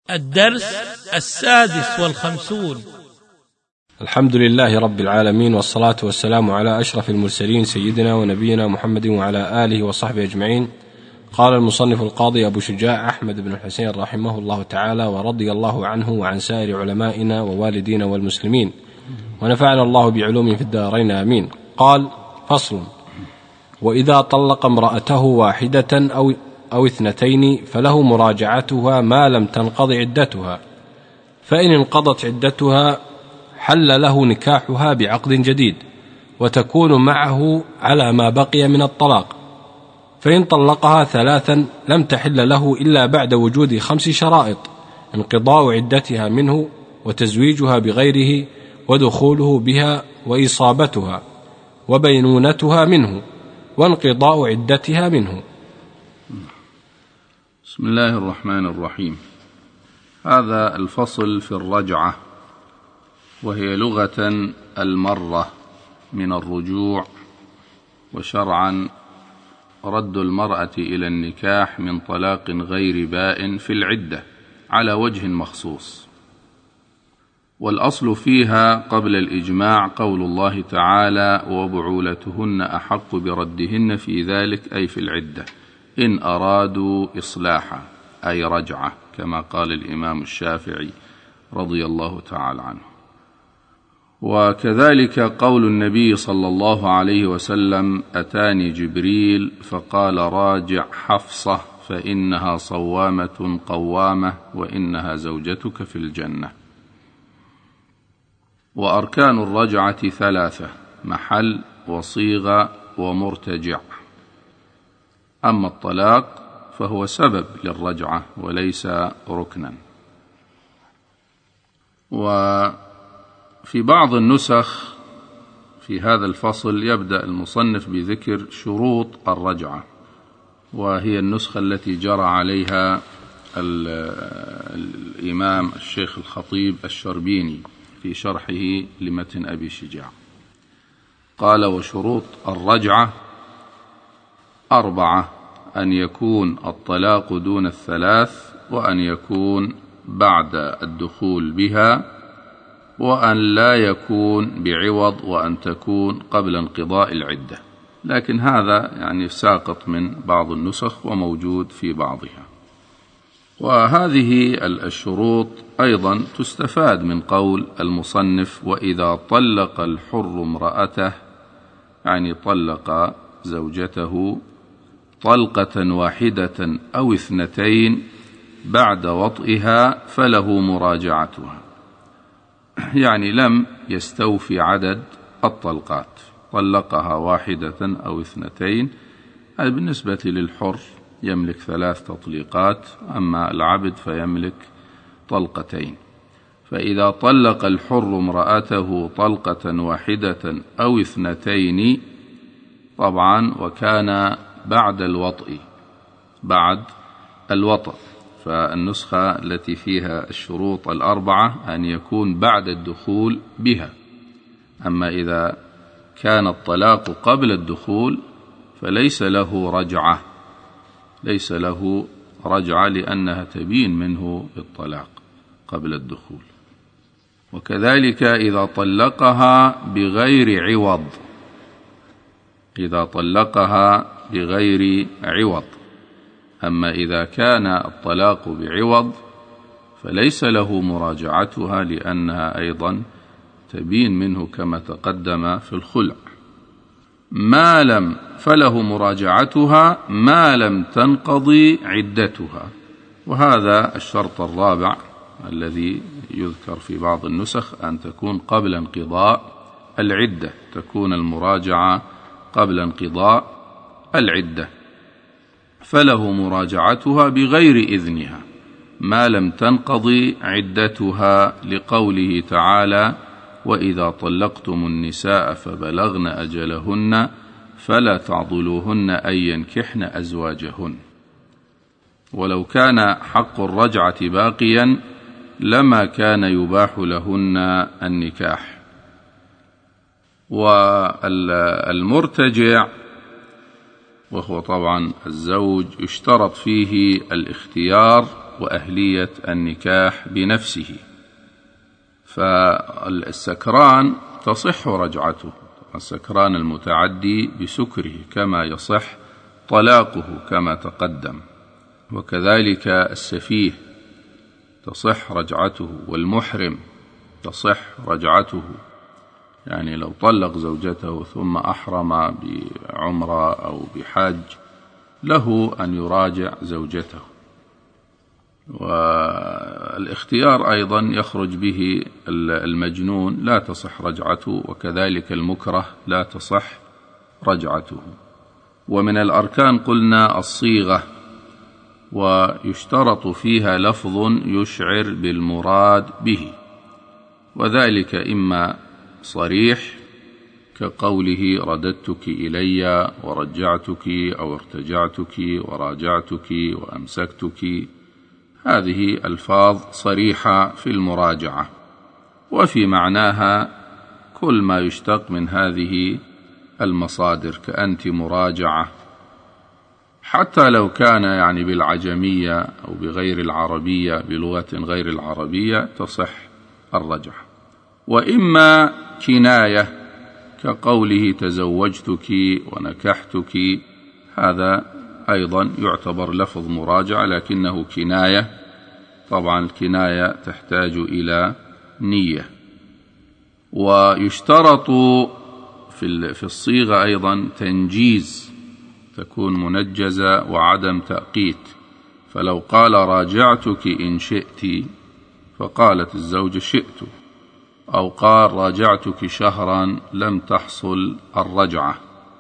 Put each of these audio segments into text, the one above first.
الدرس 56. الحمد لله رب العالمين، والصلاة والسلام على أشرف المرسلين سيدنا ونبينا محمد وعلى آله وصحبه أجمعين. قال المصنف القاضي أبو شجاع أحمد بن الحسين رحمه الله تعالى ورضي الله عنه وعن سائر علمائنا ووالدينا والمسلمين، ونفعنا الله بعلوم في الدارين آمين. قال: فصل: وإذا طلق امرأته واحدة أو اثنتين فله مراجعتها ما لم تنقض عدتها، فإن انقضت عدتها حل له نكاحها بعقد جديد، وتكون معه على ما بقي من الطلاق. فإن طلقها ثلاثا لم تحل له إلا بعد وجود 5 شرائط: انقضاء عدتها منه، وتزويجها بغيره، ودخوله بها، وإصابتها، وبينونتها منه، وانقضاء عدتها منه. بسم الله الرحمن الرحيم. هذا الفصل في الرجعة، وهي لغة المرة من الرجوع، وشرعا رد المرأة إلى النكاح من طلاق غير بائن في العدة على وجه مخصوص. والأصل فيها قبل الإجماع قول الله تعالى: وبعولتهن أحق بردهن في ذلك، أي في العدة، إن أرادوا إصلاحا، أي رجعة، كما قال الإمام الشافعي رضي الله تعالى عنه. وكذلك قول النبي صلى الله عليه وسلم: أتاني جبريل فقال: راجع حفصة فإنها صوامة قوامة وإنها زوجتك في الجنة. وأركان الرجعة 3: محل، وصيغة، ومرتجع. أما الطلاق فهو سبب للرجعة وليس ركنا. وفي بعض النسخ في هذا الفصل يبدأ المصنف بذكر شروط الرجعة، وهي النسخة التي جرى عليها الإمام الشيخ الخطيب الشربيني في شرحه لمتن أبي شجاع. قال: وشروط الرجعة 4: أن يكون الطلاق دون 3، وأن يكون بعد الدخول بها، وأن لا يكون بعوض، وأن تكون قبل انقضاء العدة. لكن هذا يعني ساقط من بعض النسخ وموجود في بعضها. وهذه الشروط أيضا تستفاد من قول المصنف: وإذا طلق الحر امرأته، يعني طلق زوجته طلقة واحدة أو 2 بعد وطئها فله مراجعتها، يعني لم يستوفي عدد الطلقات، طلقها 1 أو 2. هذا بالنسبة للحر يملك 3 تطليقات، أما العبد فيملك 2. فإذا طلق الحر امرأته طلقة واحدة أو 2، طبعا وكان بعد الوطء، فالنسخة التي فيها الشروط 4 أن يكون بعد الدخول بها. أما إذا كان الطلاق قبل الدخول فليس له رجعة، لأنها تبين منه الطلاق قبل الدخول. وكذلك إذا طلقها بغير عوض، أما إذا كان الطلاق بعوض فليس له مراجعتها، لأنها أيضا تبين منه كما تقدم في الخلع. فله مراجعتها ما لم تنقضي عدتها. وهذا الشرط الرابع الذي يذكر في بعض النسخ، أن تكون قبل انقضاء العدة، تكون المراجعة قبل انقضاء العدة. فله مراجعتها بغير إذنها ما لم تنقضي عدتها، لقوله تعالى: وإذا طلقتم النساء فبلغن أجلهن فلا تعضلوهن أن ينكحن أزواجهن. ولو كان حق الرجعة باقيا لما كان يباح لهن النكاح. والمرتجع وهو طبعا الزوج يشترط فيه الاختيار وأهلية النكاح بنفسه. فالسكران تصح رجعته، السكران المتعدي بسكره كما يصح طلاقه كما تقدم، وكذلك السفيه تصح رجعته، والمحرم تصح رجعته، يعني لو طلق زوجته ثم أحرم بعمرة أو بحج له أن يراجع زوجته. والاختيار أيضا يخرج به المجنون لا تصح رجعته، وكذلك المكره لا تصح رجعته. ومن الأركان قلنا الصيغة، ويشترط فيها لفظ يشعر بالمراد به، وذلك إما صريح كقوله رددتك إلي ورجعتك أو ارتجعتك وراجعتك وأمسكتك، هذه ألفاظ صريحة في المراجعة، وفي معناها كل ما يشتق من هذه المصادر كأنت مراجعة، حتى لو كان يعني بالعجمية أو بغير العربية، بلغة غير العربية تصح الرجعة. وإما كناية كقوله تزوجتك ونكحتك، هذا أيضا يعتبر لفظ مراجعة لكنه كناية، طبعا الكناية تحتاج إلى نية. ويشترط في الصيغة أيضا تنجيز، تكون منجزة وعدم تأقيت، فلو قال راجعتك إن شئت فقالت الزوجة شئت، أو قال راجعتك شهرا لم تحصل الرجعة.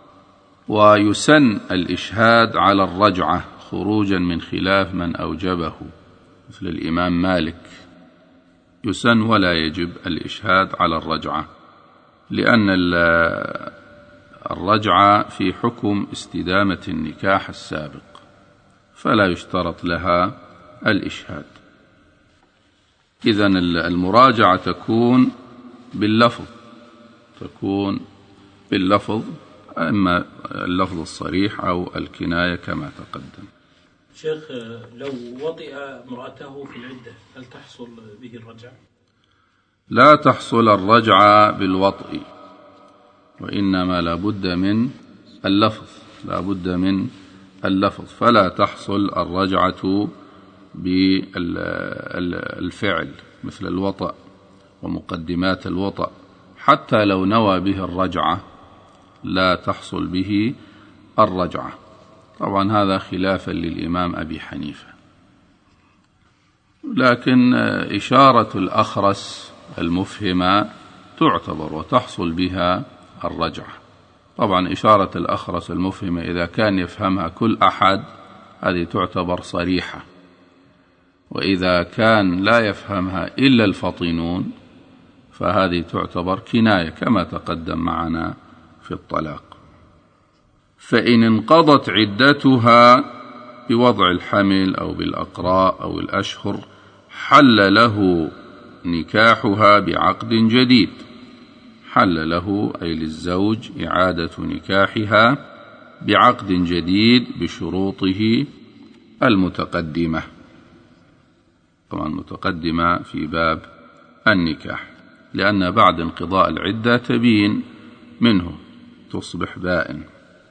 ويسن الإشهاد على الرجعة خروجا من خلاف من أوجبه مثل الإمام مالك، يسن ولا يجب الإشهاد على الرجعة، لأن الرجعة في حكم استدامة النكاح السابق فلا يشترط لها الإشهاد. إذن المراجعة تكون باللفظ، إما اللفظ الصريح أو الكناية كما تقدم. شيخ، لو وطئ امرأته في العدة هل تحصل به الرجعة؟ لا تحصل الرجعة بالوطئ، وإنما لابد من اللفظ، فلا تحصل الرجعة بالفعل مثل الوطأ ومقدمات الوطأ، حتى لو نوى به الرجعة لا تحصل به الرجعة. طبعا هذا خلافا للإمام أبي حنيفة، لكن إشارة الأخرس المفهمة تعتبر وتحصل بها الرجعة. طبعا إشارة الأخرس المفهمة إذا كان يفهمها كل أحد هذه تعتبر صريحة، وإذا كان لا يفهمها إلا الفطنون فهذه تعتبر كناية كما تقدم معنا في الطلاق. فإن انقضت عدتها بوضع الحمل أو بالأقراء أو الأشهر حل له نكاحها بعقد جديد، حل له أي للزوج إعادة نكاحها بعقد جديد بشروطه المتقدمة، طبعا متقدمة في باب النكاح، لأن بعد انقضاء العدة تبين منه تصبح بائن.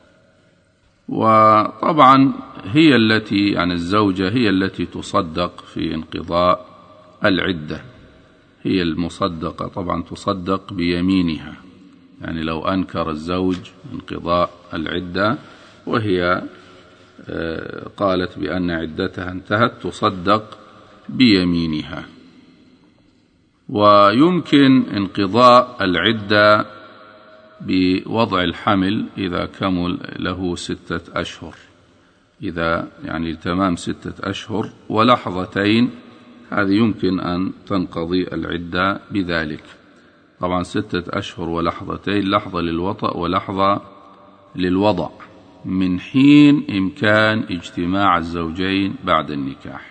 وطبعا هي التي يعني الزوجة هي التي تصدق في انقضاء العدة، هي المصدقة، طبعا تصدق بيمينها، يعني لو أنكر الزوج انقضاء العدة وهي قالت بأن عدتها انتهت تصدق بيمينها. ويمكن انقضاء العدة بوضع الحمل إذا كمل له 6 أشهر، إذا يعني تمام 6 أشهر ولحظتين، هذه يمكن أن تنقضي العدة بذلك. طبعا 6 أشهر ولحظتين، لحظة للوطأ ولحظة للوضع، من حين إمكان اجتماع الزوجين بعد النكاح.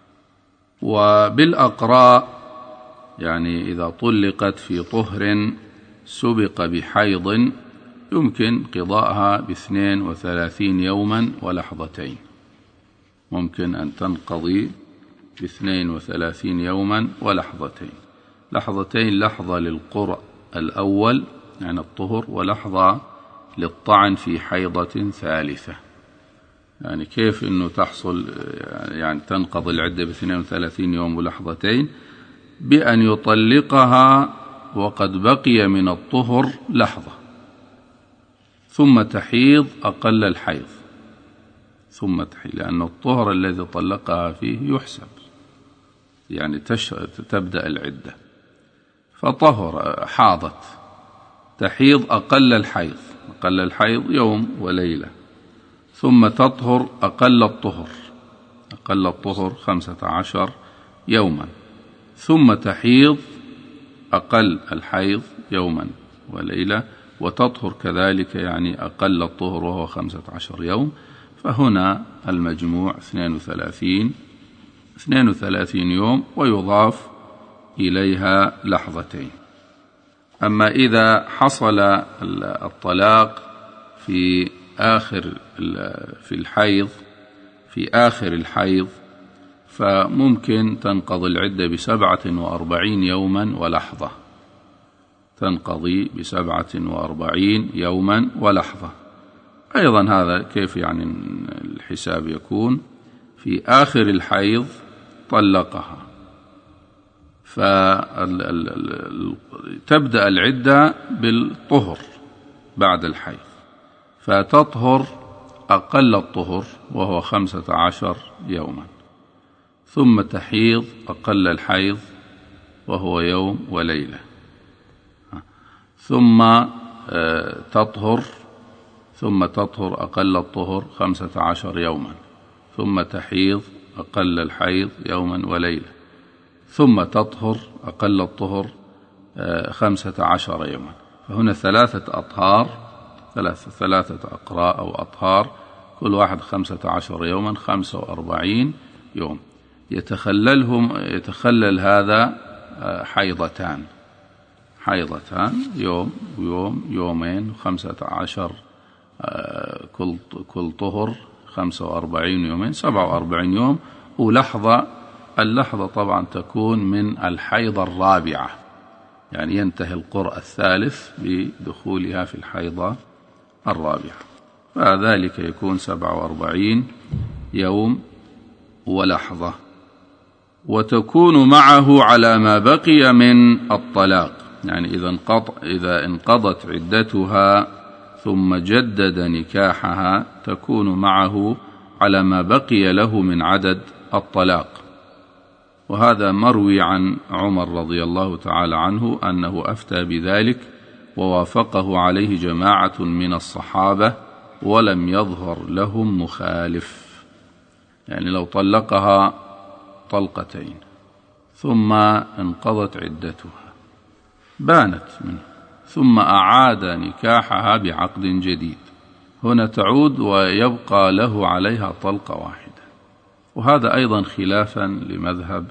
وبالأقراء يعني إذا طلقت في طهر سبق بحيض يمكن قضاءها ب32 يوما ولحظتين، ممكن أن تنقضي ب32 يوما ولحظتين. لحظتين، لحظة للقرء الأول يعني الطهر، ولحظة للطعن في حيضة ثالثة. يعني كيف أنه تحصل يعني تنقضي العدة ب32 يوم ولحظتين؟ بأن يطلقها وقد بقي من الطهر لحظة، ثم تحيض أقل الحيض، ثم تحيض، لأن الطهر الذي طلقها فيه يحسب، يعني تبدأ العدة. فطهر حاضت، تحيض أقل الحيض، أقل الحيض يوم وليلة، ثم تطهر أقل الطهر، أقل الطهر 15 يوما، ثم تحيض أقل الحيض يوما وليلة، وتطهر كذلك يعني أقل الطهر وهو 15 يوم. فهنا المجموع 32 يوم، ويضاف إليها لحظتين. أما إذا حصل الطلاق في آخر الحيض فممكن تنقضي العدة ب47 يوما ولحظة، تنقضي ب47 يوما ولحظة. أيضا هذا كيف يعني الحساب يكون؟ في آخر الحيض طلقها، فتبدأ العدة بالطهر بعد الحيض، فتطهر أقل الطهر وهو 15 يوما، ثم تحيض أقل الحيض وهو يوم وليلة، ثم تطهر أقل الطهر 15 يوما، ثم تحيض أقل الحيض يوما وليلة، ثم تطهر أقل الطهر 15 يوما. فهنا 3 أطهار، 3 أقراء أو أطهار، كل واحد 15 يوما، 45 يوم. يتخلل هذا حيضتان، يوم ويوم، يومين، 15 كل طهر، 45 يومين، 47 يوم، ولحظة. اللحظة طبعا تكون من الحيضة الرابعة، يعني ينتهي القرء الثالث بدخولها في الحيضة الرابعة، فذلك يكون 47 يوم ولحظة. وتكون معه على ما بقي من الطلاق، يعني إذا انقضت عدتها ثم جدد نكاحها تكون معه على ما بقي له من عدد الطلاق. وهذا مروي عن عمر رضي الله تعالى عنه أنه أفتى بذلك، ووافقه عليه جماعة من الصحابة ولم يظهر لهم مخالف. يعني لو طلقها طلقتين ثم انقضت عدتها بانت منه، ثم أعاد نكاحها بعقد جديد، هنا تعود ويبقى له عليها طلقة واحدة. وهذا أيضا خلافا لمذهب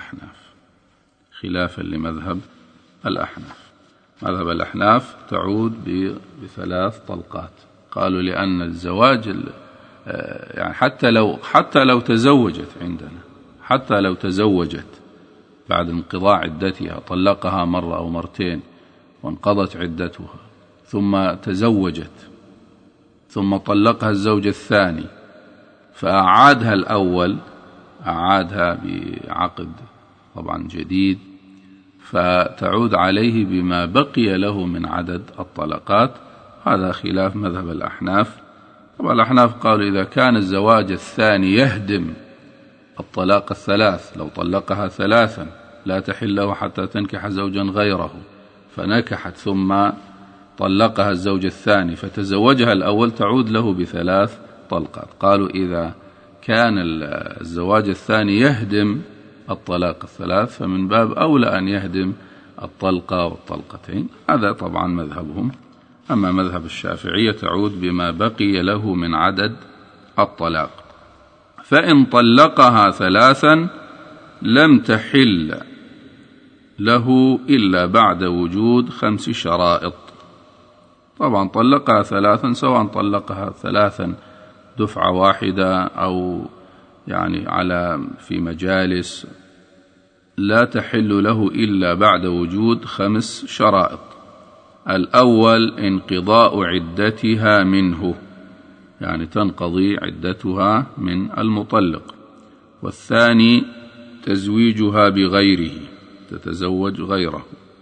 الأحناف. مذهب الأحناف تعود ب3 طلقات. قالوا لأن الزواج يعني حتى لو تزوجت عندنا، حتى لو تزوجت بعد انقضاء عدتها، طلقها مرة أو مرتين وانقضت عدتها، ثم تزوجت، ثم طلقها الزوج الثاني فأعادها الأول، أعادها بعقد طبعا جديد، فتعود عليه بما بقي له من عدد الطلقات. هذا خلاف مذهب الأحناف. طبعا الأحناف قالوا إذا كان الزواج الثاني يهدم الطلاق الثلاث، لو طلقها 3 لا تحل له حتى تنكح زوجا غيره، فنكحت ثم طلقها الزوج الثاني فتزوجها الأول، تعود له ب3 طلقات. قالوا إذا كان الزواج الثاني يهدم الطلاق 3 فمن باب أولى أن يهدم الطلقة والطلقتين. هذا طبعا مذهبهم. أما مذهب الشافعية تعود بما بقي له من عدد الطلاق. فإن طلقها 3 لم تحل له إلا بعد وجود 5 شرائط. طبعا طلقها 3، سواء طلقها 3 دفعة واحدة أو يعني في مجالس، لا تحل له إلا بعد وجود 5 شرائط. الأول انقضاء عدتها منه، يعني تنقضي عدتها من المطلق. والثاني تزويجها بغيره، تتزوج غيره.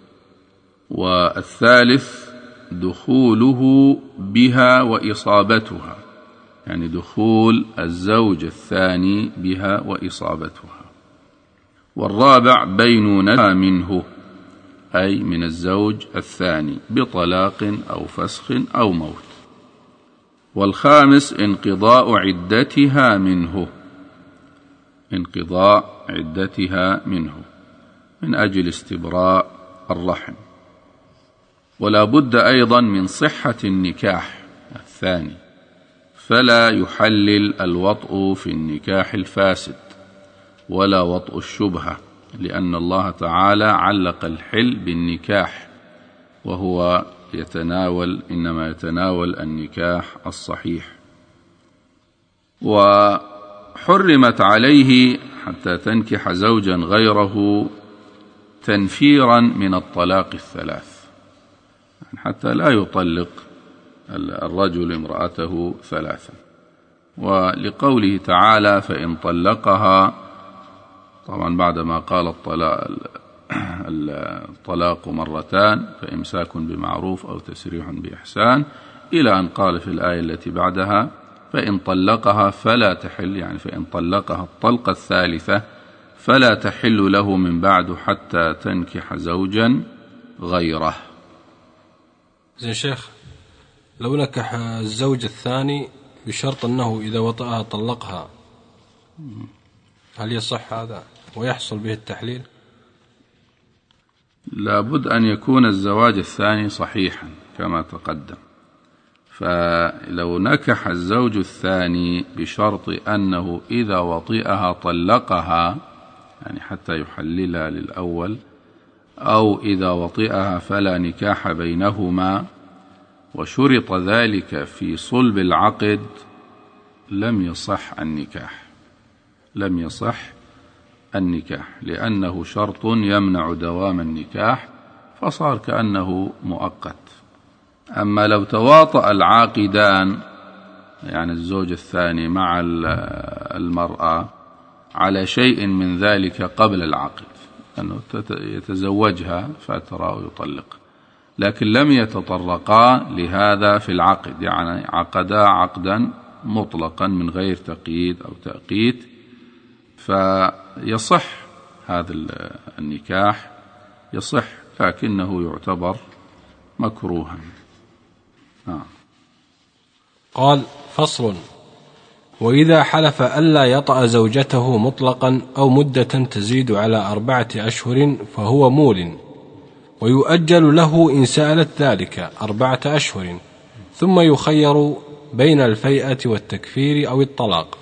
والثالث دخوله بها وإصابتها، يعني دخول الزوج الثاني بها وإصابتها. والرابع بينونتها منه، أي من الزوج الثاني، بطلاق أو فسخ أو موت. والخامس انقضاء عدتها منه، انقضاء عدتها منه من أجل استبراء الرحم. ولا بد أيضا من صحة النكاح الثاني، فلا يحلل الوطء في النكاح الفاسد ولا وطء الشبهة، لأن الله تعالى علق الحل بالنكاح، وهو إنما يتناول النكاح الصحيح. وحرمت عليه حتى تنكح زوجا غيره تنفيرا من الطلاق الثلاث، يعني حتى لا يطلق الرجل امرأته 3. ولقوله تعالى فإن طلقها، طبعا بعدما قال الطلاق 2 فإمساك بمعروف أو تسريح بإحسان، إلى أن قال في الآية التي بعدها فإن طلقها فلا تحل، يعني فإن طلقها الطلقة الثالثة فلا تحل له من بعد حتى تنكح زوجا غيره. زين شيخ، لو نكح الزوج الثاني بشرط أنه إذا وطأها طلقها، هل يصح هذا ويحصل به التحليل؟ لابد أن يكون الزواج الثاني صحيحا كما تقدم. فلو نكح الزوج الثاني بشرط أنه إذا وطئها طلقها، يعني حتى يحللها للأول، أو إذا وطئها فلا نكاح بينهما، وشرط ذلك في صلب العقد، لم يصح النكاح، لأنه شرط يمنع دوام النكاح، فصار كأنه مؤقت. أما لو تواطأ العاقدان، يعني الزوج الثاني مع المرأة، على شيء من ذلك قبل العقد، أنه يتزوجها فترى ويطلق، لكن لم يتطرقا لهذا في العقد، يعني عقدا عقدا مطلقا من غير تقييد أو تأقيت، فيصح هذا النكاح، يصح، لكنه يعتبر مكروها. قال: فصل: وإذا حلف ألا يطأ زوجته مطلقا أو مدة تزيد على 4 أشهر فهو مول، ويؤجل له إن سألت ذلك 4 أشهر، ثم يخير بين الفيئة والتكفير أو الطلاق،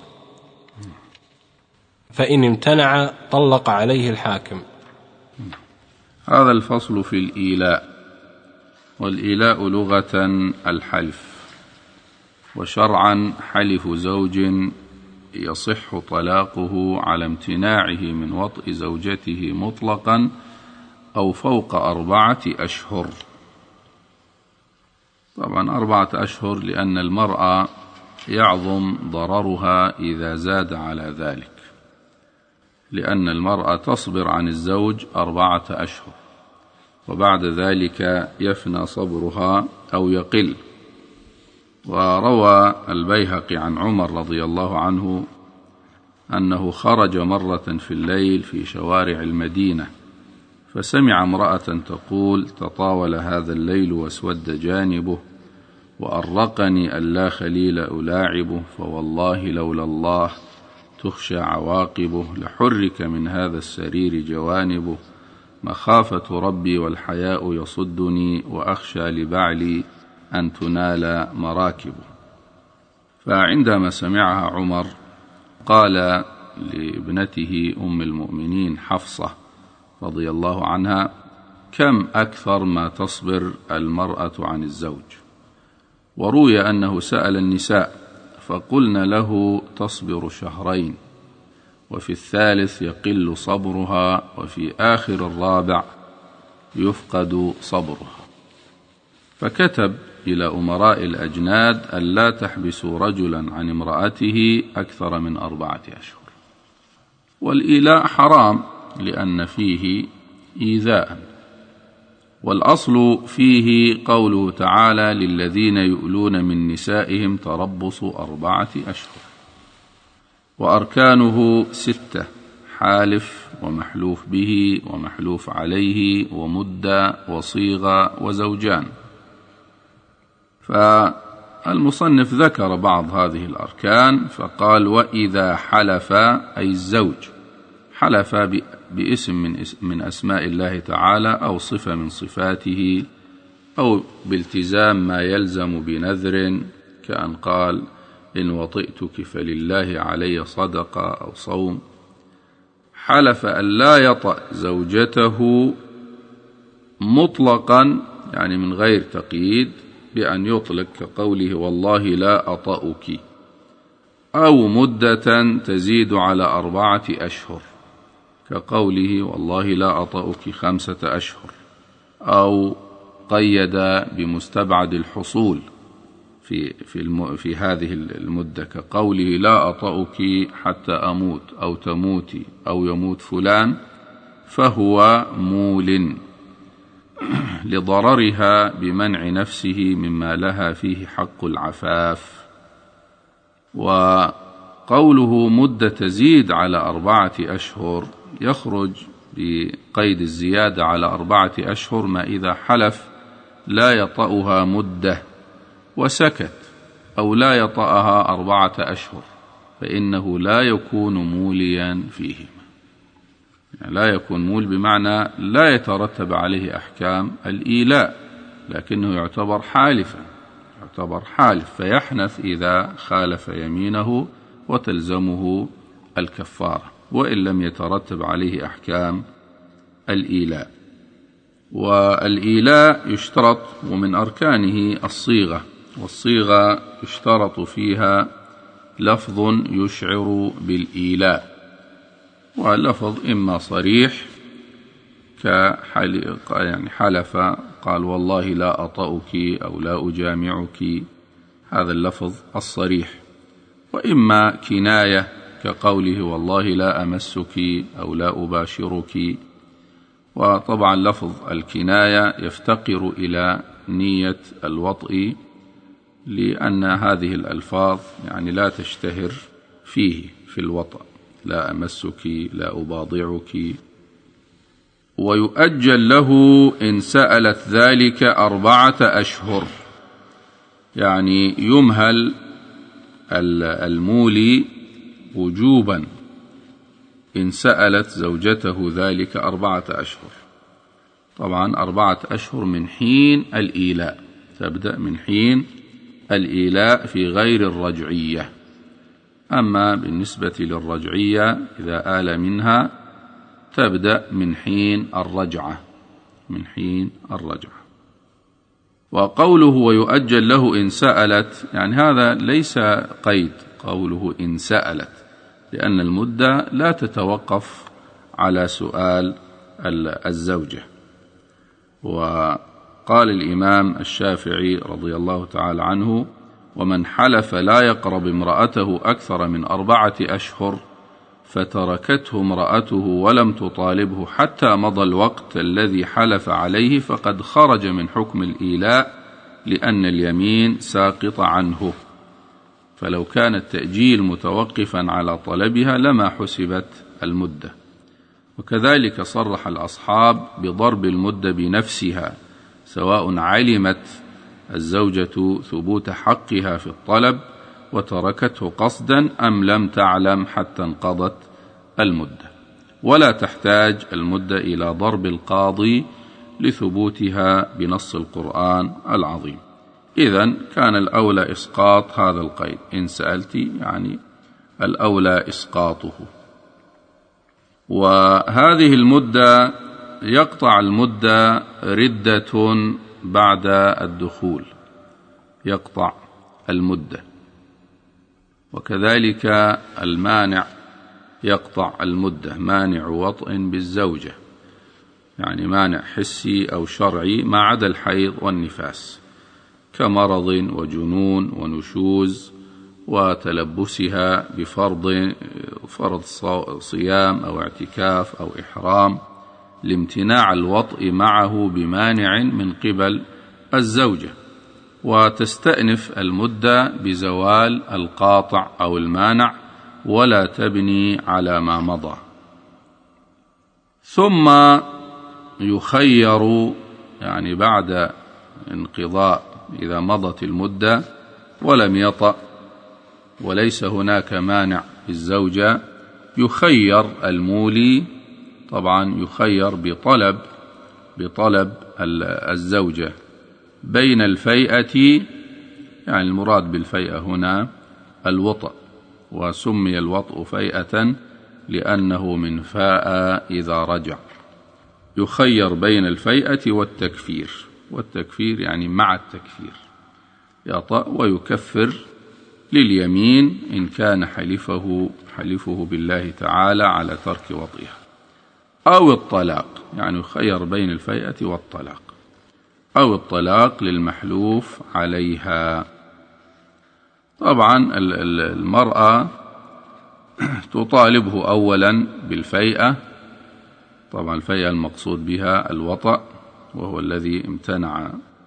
فإن امتنع طلق عليه الحاكم. هذا الفصل في الإيلاء. والإيلاء لغة الحلف، وشرعا حلف زوج يصح طلاقه على امتناعه من وطء زوجته مطلقا أو فوق 4 أشهر. طبعا 4 أشهر لأن المرأة يعظم ضررها إذا زاد على ذلك، لأن المرأة تصبر عن الزوج 4 أشهر، وبعد ذلك يفنى صبرها أو يقل. وروى البيهقي عن عمر رضي الله عنه أنه خرج مرة في الليل في شوارع المدينة، فسمع امرأة تقول: تطاول هذا الليل واسود جانبه، وأرقني ألا خليل ألاعبه، فوالله لولا الله تخشى عواقبه، لحرك من هذا السرير جوانبه، مخافة ربي والحياء يصدني، وأخشى لبعلي أن تنال مراكبه. فعندما سمعها عمر قال لابنته أم المؤمنين حفصة رضي الله عنها: كم أكثر ما تصبر المرأة عن الزوج؟ وروي أنه سأل النساء فقلن له: تصبر 2 شهرين، وفي الثالث يقل صبرها، وفي آخر الرابع يفقد صبرها. فكتب إلى أمراء الأجناد ألا تحبسوا رجلا عن امرأته أكثر من 4 أشهر. والإيلاء حرام لأن فيه إيذاء، والأصل فيه قوله تعالى: للذين يؤلون من نسائهم تربص 4 أشهر. وأركانه 6: حالف ومحلوف به ومحلوف عليه ومدة وصيغة وزوجان. فالمصنف ذكر بعض هذه الأركان فقال: وإذا حلف، أي الزوج حلف باسم من أسماء الله تعالى أو صفة من صفاته أو بالتزام ما يلزم بنذر، كأن قال: إن وطئتك فلله علي صدقة أو صوم. حلف أن لا يطأ زوجته مطلقا، يعني من غير تقييد، بأن يطلق كقوله: والله لا أطأك، أو مدة تزيد على 4 أشهر كقوله: والله لا أطأك 5 أشهر، أو قيد بمستبعد الحصول في هذه المدة كقوله: لا أطأك حتى أموت أو تموتي أو يموت فلان، فهو مول لضررها بمنع نفسه مما لها فيه حق العفاف. وقوله مدة تزيد على 4 أشهر يخرج بقيد الزيادة على 4 أشهر ما إذا حلف لا يطأها مدة وسكت، أو لا يطأها 4 أشهر، فإنه لا يكون موليا فيهما. يعني لا يكون مول بمعنى لا يترتب عليه أحكام الإيلاء، لكنه يعتبر حالف، فيحنث إذا خالف يمينه وتلزمه الكفارة، وإن لم يترتب عليه أحكام الإيلاء. والإيلاء يشترط ومن أركانه الصيغة، والصيغة يشترط فيها لفظ يشعر بالإيلاء، واللفظ إما صريح يعني حلف قال: والله لا أطأك أو لا أجامعك، هذا اللفظ الصريح، وإما كناية كقوله: والله لا أمسك أو لا أباشرك. وطبعا لفظ الكناية يفتقر إلى نية الوطء، لأن هذه الألفاظ يعني لا تشتهر في الوطء: لا أمسك، لا أباضعك. ويؤجل له إن سألت ذلك 4 أشهر، يعني يمهل المولي وجوبا إن سألت زوجته ذلك 4 أشهر. طبعا 4 أشهر من حين الإيلاء، تبدأ من حين الإيلاء في غير الرجعية. أما بالنسبة للرجعية إذا آل منها تبدأ من حين الرجعة، وقوله ويؤجل له إن سألت، يعني هذا ليس قيد قوله إن سألت، لأن المدة لا تتوقف على سؤال الزوجة. وقال الإمام الشافعي رضي الله تعالى عنه: ومن حلف لا يقرب امرأته أكثر من 4 أشهر فتركته امرأته ولم تطالبه حتى مضى الوقت الذي حلف عليه فقد خرج من حكم الإيلاء، لأن اليمين ساقط عنه. فلو كان التأجيل متوقفا على طلبها لما حسبت المدة. وكذلك صرح الأصحاب بضرب المدة بنفسها، سواء علمت الزوجة ثبوت حقها في الطلب وتركته قصدا أم لم تعلم حتى انقضت المدة، ولا تحتاج المدة إلى ضرب القاضي لثبوتها بنص القرآن العظيم. إذن كان الأولى إسقاط هذا القيد، إن سألتي يعني الأولى إسقاطه. وهذه المدة يقطع المدة ردة بعد الدخول، يقطع المدة. وكذلك المانع يقطع المدة، مانع وطئ بالزوجة، يعني مانع حسي أو شرعي ما عدا الحيض والنفاس، كمرض وجنون ونشوز وتلبسها بفرض صيام أو اعتكاف أو إحرام، لامتناع الوطء معه بمانع من قبل الزوجة، وتستأنف المدة بزوال القاطع أو المانع ولا تبني على ما مضى. ثم يخير، يعني بعد انقضاء، إذا مضت المدة ولم يطأ وليس هناك مانع للزوجة، يخير المولي، طبعا يخير بطلب الزوجة بين الفيئة، يعني المراد بالفيئة هنا الوطأ، وسمي الوطء فيئة لأنه من فاء إذا رجع، يخير بين الفيئة والتكفير، والتكفير يعني مع التكفير، يطأ ويكفر لليمين إن كان حلفه بالله تعالى على ترك وطئها، أو الطلاق، يعني يخير بين الفيئة والطلاق، أو الطلاق للمحلوف عليها. طبعا المرأة تطالبه أولا بالفيئة، طبعا الفيئة المقصود بها الوطأ وهو الذي امتنع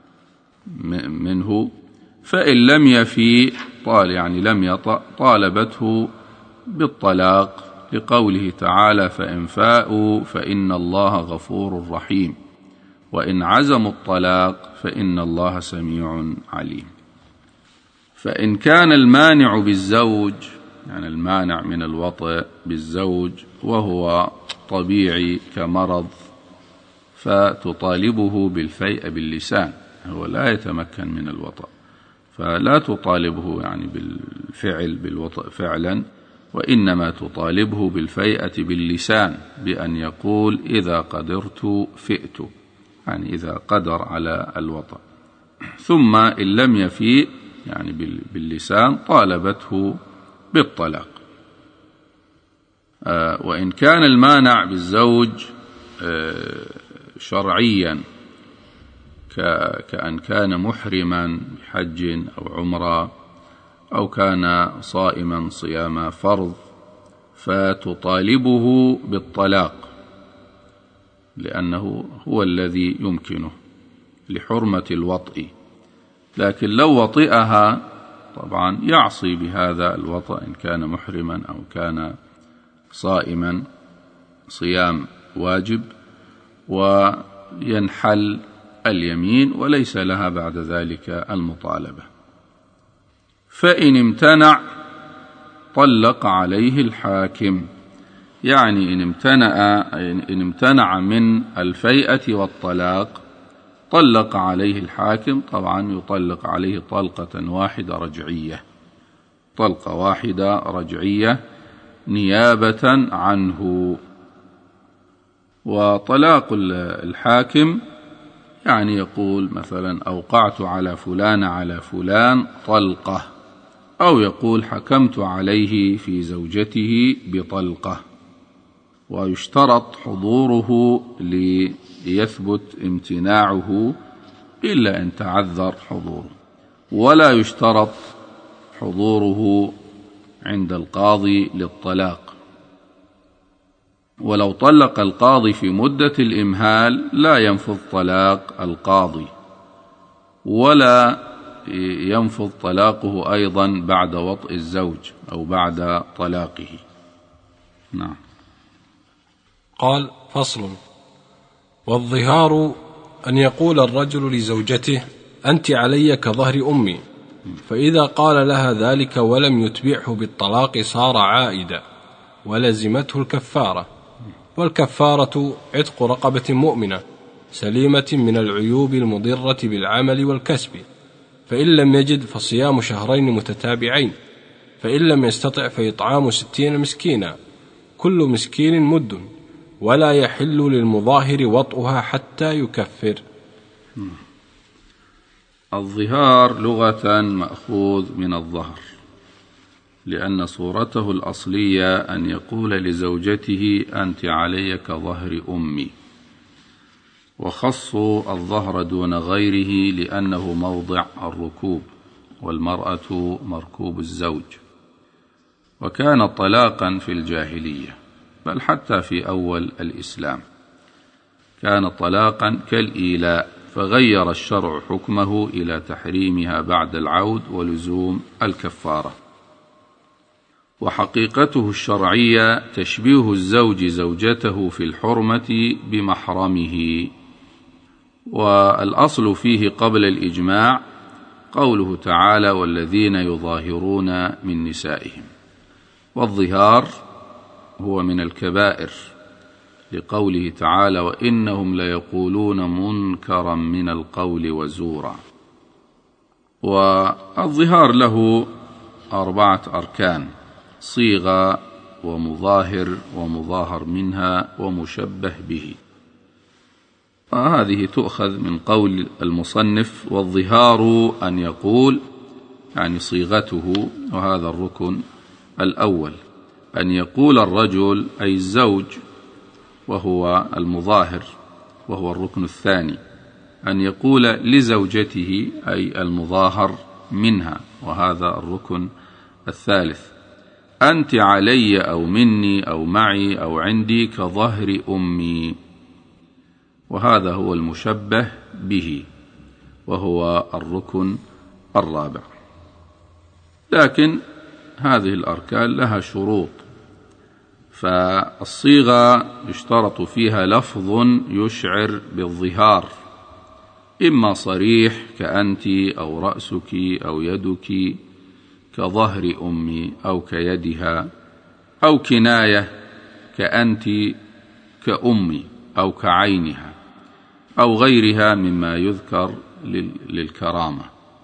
منه، فإن لم يفي يعني لم يطأ طالبته بالطلاق، لقوله تعالى: فإن فاءوا فإن الله غفور رحيم، وإن عزموا الطلاق فإن الله سميع عليم. فإن كان المانع بالزوج، يعني المانع من الوطء بالزوج وهو طبيعي كمرض، فتطالبه بالفيء باللسان، هو لا يتمكن من الوطء، فلا تطالبه يعني بالوطء فعلا، وإنما تطالبه بالفيئة باللسان، بأن يقول: إذا قدرت فئت، يعني إذا قدر على الوطء. ثم إن لم يفيء يعني باللسان طالبته بالطلاق. وإن كان المانع بالزوج شرعيا، كأن كان محرما بحج أو عمرة، أو كان صائما صيام فرض، فتطالبه بالطلاق لأنه هو الذي يمكنه لحرمة الوطء. لكن لو وطئها طبعا يعصي بهذا الوطء إن كان محرما أو كان صائما صيام واجب، وينحل اليمين وليس لها بعد ذلك المطالبة. فإن طلق عليه الحاكم، يعني إن امتنع من الفيئة والطلاق طلق عليه الحاكم، طبعا يطلق عليه طلقة واحدة رجعية، طلقة واحدة رجعية نيابة عنه. وطلاق الحاكم يعني يقول مثلا: أوقعت على فلان طلقة، أو يقول: حكمت عليه في زوجته بطلقة. ويشترط حضوره ليثبت امتناعه إلا أن تعذر حضوره، ولا يشترط حضوره عند القاضي للطلاق. ولو طلق القاضي في مدة الإمهال لا ينفذ طلاق القاضي، ولا ينفذ طلاقه أيضا بعد وطء الزوج أو بعد طلاقه. نعم. قال: فصل. والظهار أن يقول الرجل لزوجته: أنت علي كظهر أمي، فإذا قال لها ذلك ولم يتبعه بالطلاق صار عائدا ولزمته الكفارة، والكفارة عتق رقبة مؤمنة سليمة من العيوب المضرة بالعمل والكسب، فإن لم يجد فصيام شهرين متتابعين، فإن لم يستطع فإطعام 60 مسكينا، كل مسكين مد، ولا يحل للمظاهر وطئها حتى يكفر. الظهار لغة مأخوذ من الظهر، لأن صورته الأصلية أن يقول لزوجته أنت علي كظهر أمي، وخصوا الظهر دون غيره لأنه موضع الركوب، والمرأة مركوب الزوج. وكان طلاقا في الجاهلية، بل حتى في أول الإسلام كان طلاقا كالإيلاء، فغير الشرع حكمه إلى تحريمها بعد العود ولزوم الكفارة. وحقيقته الشرعية تشبيه الزوج زوجته في الحرمة بمحرمه. والأصل فيه قبل الإجماع قوله تعالى والذين يظاهرون من نسائهم، والظهار هو من الكبائر لقوله تعالى وإنهم ليقولون منكرا من القول وزورا. والظهار له 4 أركان: صيغة ومظاهر ومظاهر منها ومشبه به. وهذه تؤخذ من قول المصنف والظهار أن يقول، يعني صيغته، وهذا الركن الأول، أن يقول الرجل أي الزوج وهو المظاهر، وهو الركن الثاني، أن يقول لزوجته أي المظاهر منها، وهذا الركن الثالث: أنت علي أو مني أو معي أو عندي كظهر أمي، وهذا هو المشبه به، وهو الركن الرابع. لكن هذه الأركان لها شروط، فالصيغة يشترط فيها لفظ يشعر بالظهار، إما صريح كأنت أو رأسك أو يدك كظهر أمي أو كيدها، أو كناية كأنت كأمي أو كعينها أو غيرها مما يذكر للكرامة.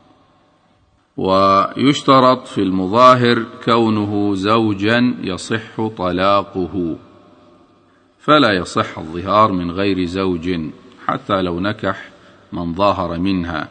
ويشترط في المظاهر كونه زوجا يصح طلاقه، فلا يصح الظهار من غير زوج حتى لو نكح من ظاهر منها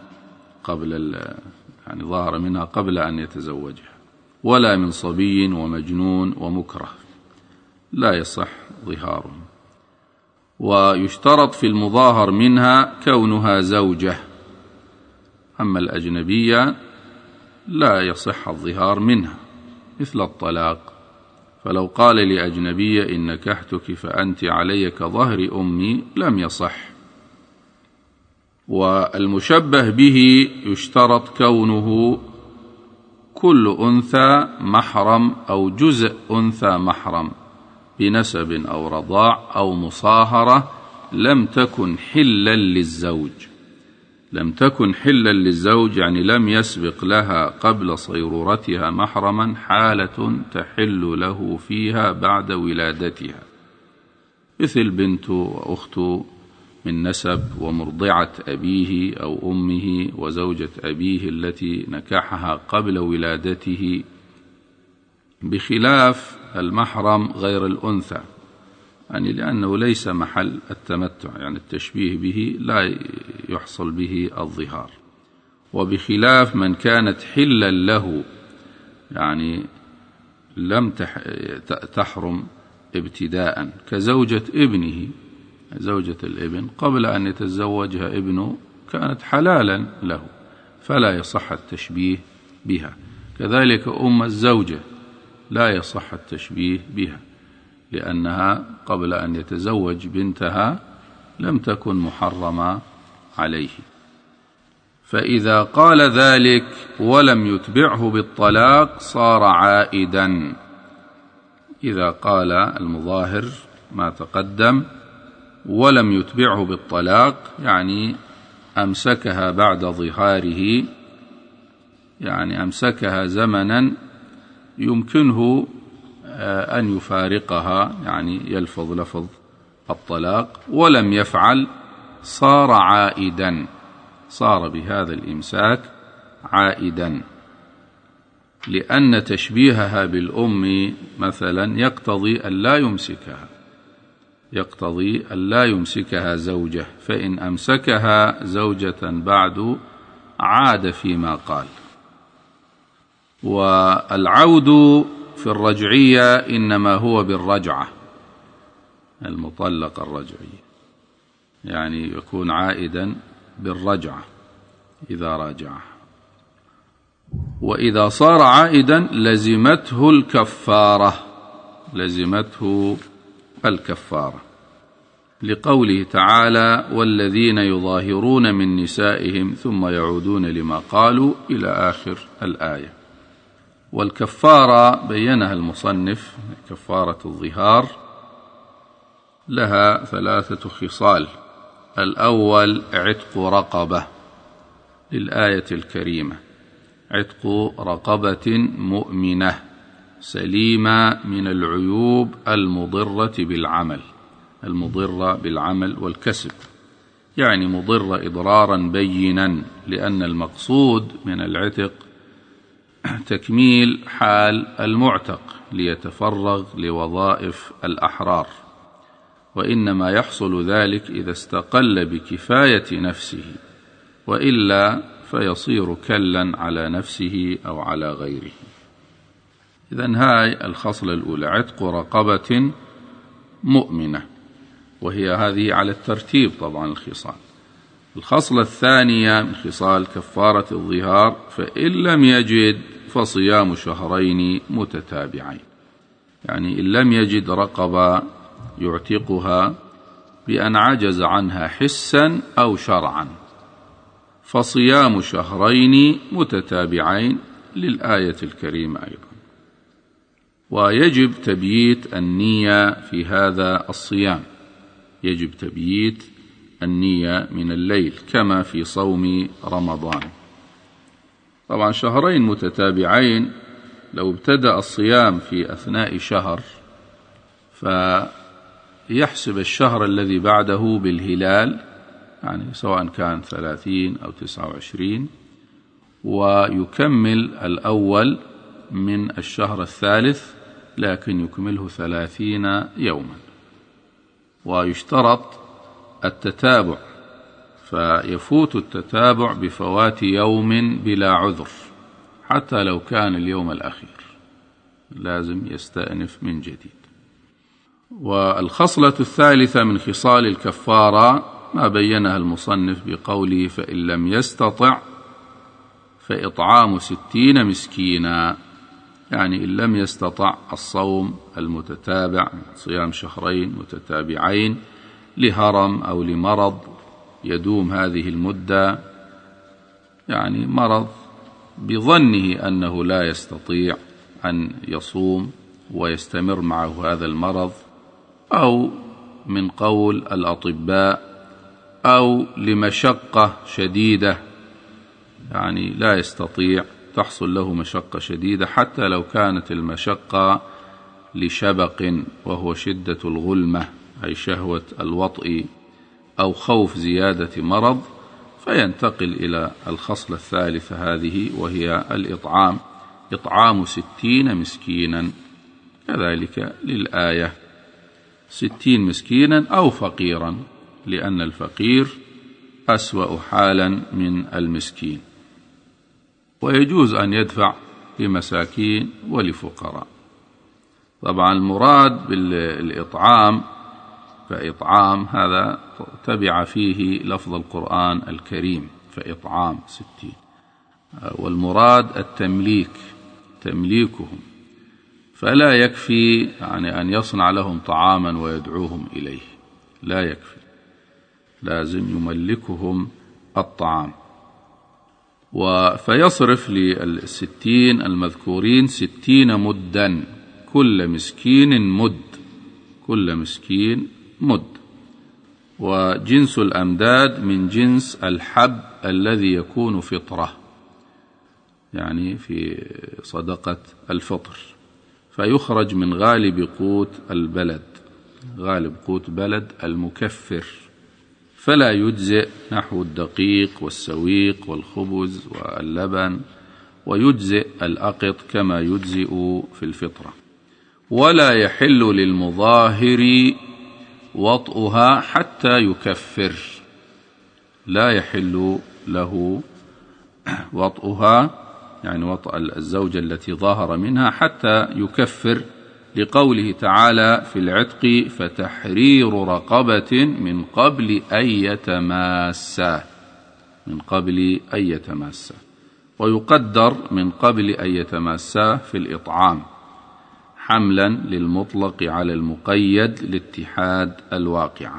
قبل أن يتزوجها، ولا من صبي ومجنون ومكره، لا يصح ظهاره. ويشترط في المظاهر منها كونها زوجة، أما الأجنبية لا يصح الظهار منها مثل الطلاق، فلو قال لأجنبية إن نكحتك فأنت علي كظهر أمي لم يصح. والمشبه به يشترط كونه كل أنثى محرم أو جزء أنثى محرم بنسب أو رضاع أو مصاهرة لم تكن حلا للزوج. لم تكن حلا للزوج يعني لم يسبق لها قبل صيرورتها محرما حالة تحل له فيها بعد ولادتها، مثل بنت وأخت من نسب ومرضعة أبيه أو أمه وزوجة أبيه التي نكحها قبل ولادته، بخلاف المحرم غير الأنثى، يعني لأنه ليس محل التمتع، يعني التشبيه به لا يحصل به الظهار. وبخلاف من كانت حلا له، يعني لم تحرم ابتداء، كزوجة ابنه، زوجة الابن قبل أن يتزوجها ابنه كانت حلالا له، فلا يصح التشبيه بها. كذلك أم الزوجة لا يصح التشبيه بها، لأنها قبل أن يتزوج بنتها لم تكن محرمة عليه. فإذا قال ذلك ولم يتبعه بالطلاق صار عائدا. إذا قال المظاهر ما تقدم ولم يتبعه بالطلاق، يعني أمسكها بعد ظهاره، يعني أمسكها زمنا يمكنه أن يفارقها، يعني يلفظ لفظ الطلاق، ولم يفعل، صار عائدا، صار بهذا الإمساك عائدا، لأن تشبيهها بالأم مثلا يقتضي أن لا يمسكها زوجة، فإن أمسكها زوجة بعد عاد فيما قال. والعود في الرجعية إنما هو بالرجعة، المطلقة الرجعية يعني يكون عائدا بالرجعة إذا راجعه، وإذا صار عائدا لزمته الكفارة لقوله تعالى: والذين يظاهرون من نسائهم ثم يعودون لما قالوا إلى آخر الآية. والكفارة بينها المصنف، كفارة الظهار لها 3 خصال. الأول عتق رقبة للآية الكريمة، عتق رقبة مؤمنة سليمة من العيوب المضرة بالعمل والكسب، يعني مضرة إضرارا بينا، لأن المقصود من العتق تكميل حال المعتق ليتفرغ لوظائف الأحرار، وإنما يحصل ذلك إذا استقل بكفاية نفسه، وإلا فيصير كلا على نفسه أو على غيره. إذن هاي الخصلة الأولى، عتق رقبة مؤمنة، وهي هذه على الترتيب طبعا الخصال. الخصلة الثانية من خصال كفارة الظهار، فإن لم يجد فصيام شهرين متتابعين، يعني إن لم يجد رقبة يعتقها بأن عجز عنها حسا أو شرعا، فصيام شهرين متتابعين للآية الكريمة أيضا. ويجب تبييت النية في هذا الصيام، يجب تبييت النية من الليل كما في صوم رمضان. طبعا شهرين متتابعين، لو ابتدأ الصيام في أثناء شهر فيحسب الشهر الذي بعده بالهلال، يعني سواء كان 30 أو 29، ويكمل الأول من الشهر الثالث، لكن يكمله 30 يوما. ويشترط التتابع، فيفوت التتابع بفوات يوم بلا عذر، حتى لو كان اليوم الأخير لازم يستأنف من جديد. والخصلة الثالثة من خصال الكفارة ما بينها المصنف بقوله: فإن لم يستطع فإطعام 60 مسكينا، يعني إن لم يستطع الصوم المتتابع، صيام شهرين متتابعين لهرم أو لمرض يدوم هذه المدة، يعني مرض بظنه أنه لا يستطيع أن يصوم ويستمر معه هذا المرض، أو من قول الأطباء، أو لمشقة شديدة، يعني لا يستطيع، تحصل له مشقة شديدة، حتى لو كانت المشقة لشبق وهو شدة الغلمة أي شهوة الوطء، أو خوف زيادة مرض، فينتقل إلى الخصلة الثالثة هذه، وهي الإطعام، إطعام 60 مسكينا كذلك للآية، 60 مسكينا أو فقيرا، لأن الفقير أسوأ حالا من المسكين، ويجوز أن يدفع لمساكين ولفقراء. طبعا المراد بالإطعام فإطعام هذا تبع فيه لفظ القرآن الكريم، فإطعام 60، والمراد التمليك، تمليكهم، فلا يكفي يعني أن يصنع لهم طعاما ويدعوهم إليه، لا يكفي، لازم يملكهم الطعام. فيصرف لل60 المذكورين 60 مدا، كل مسكين مد، كل مسكين مد. وجنس الأمداد من جنس الحب الذي يكون فطرة، يعني في صدقة الفطر، فيخرج من غالب قوت البلد، غالب قوت بلد المكفر، فلا يجزئ نحو الدقيق والسويق والخبز واللبن، ويجزئ الأقط كما يجزئ في الفطرة. ولا يحل للمظاهر وطئها حتى يكفر، لا يحل له وطئها يعني وطأ الزوجة التي ظاهر منها حتى يكفر، لقوله تعالى في العتق فتحرير رقبة من قبل أن يتماسا، من قبل أن يتماسا، ويقدر من قبل أن يتماسا في الإطعام حملا للمطلق على المقيد لاتحاد الواقعة.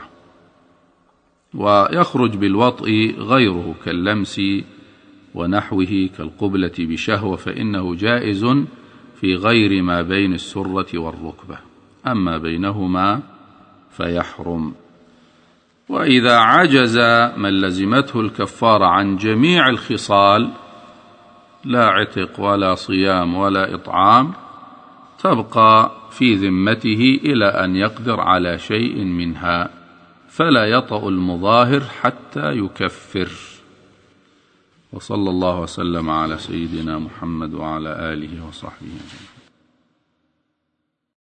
ويخرج بالوطء غيره كاللمس ونحوه كالقبلة بشهوة، فإنه جائز في غير ما بين السرة والركبة، أما بينهما فيحرم. وإذا عجز من لزمته الكفارة عن جميع الخصال، لا عتق ولا صيام ولا إطعام، تبقى في ذمته إلى أن يقدر على شيء منها، فلا يطأ المظاهر حتى يكفر. وصلى الله وسلم على سيدنا محمد وعلى آله وصحبه أجمعين.